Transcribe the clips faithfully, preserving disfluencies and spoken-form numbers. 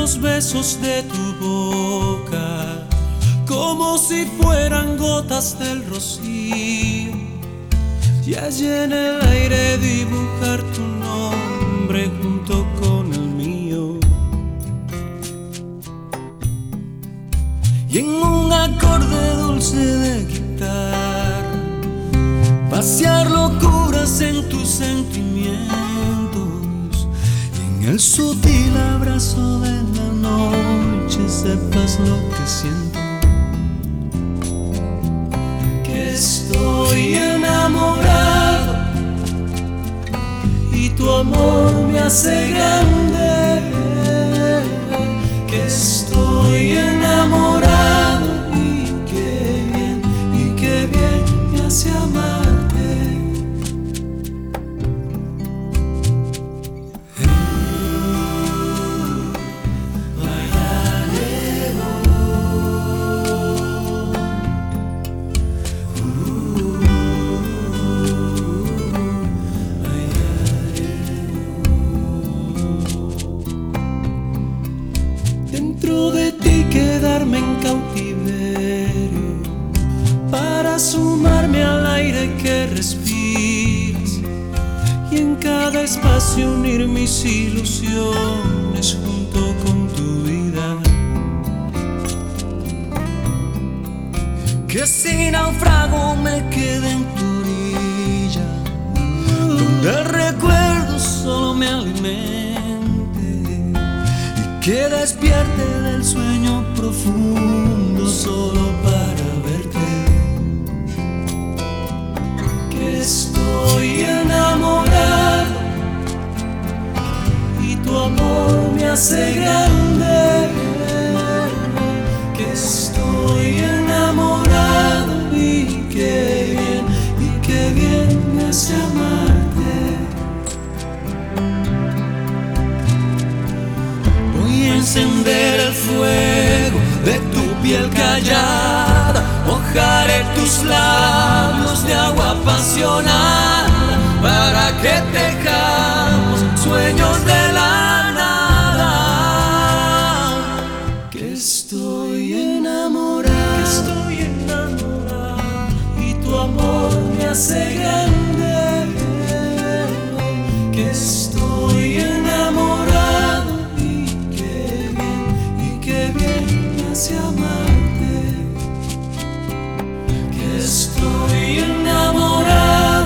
los besos de tu boca, como si fueran gotas del rocío, y allí en el aire dibujar tu nombre junto con el mío. Y en un acorde dulce de guitarra, vaciar locuras en tus sentimientos, y en el sutil abrazo de la noche sepas lo que siento. Que estoy enamorado y tu amor me hace grande. Que estoy enamorado y qué bien, y qué bien me hace amarte. Dentro de ti quedarme en cautiverio, para sumarme al aire que respiras, y en cada espacio unir mis ilusiones junto con tu vida. Que si naufrago me quede en tu orilla, donde el recuerdo solo me alimente, que despierte del sueño profundo solo para verte. Que estoy enamorado y tu amor me hace grande. Que estoy enamorado y qué bien, y qué bien me hace amarte. Encender el fuego de tu piel callada, mojaré tus labios de agua apasionada, para que tejamos sueños de la nada. Que estoy enamorado, que estoy enamorado y tu amor me hace grande. Que estoy enamorado hacia amarte. Que estoy enamorado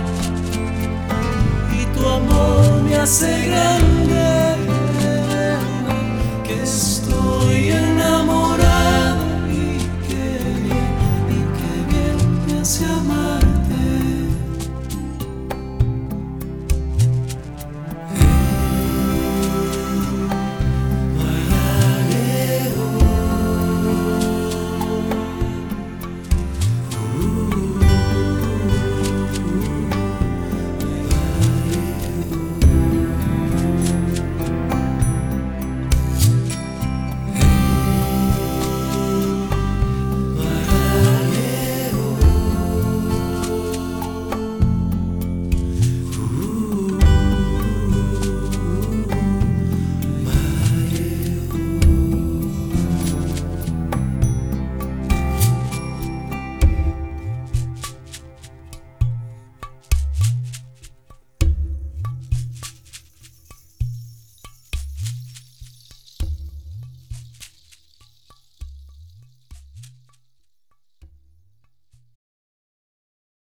y tu amor me hace grande. Que estoy enamorado y qué bien, y qué bien me hace amarte.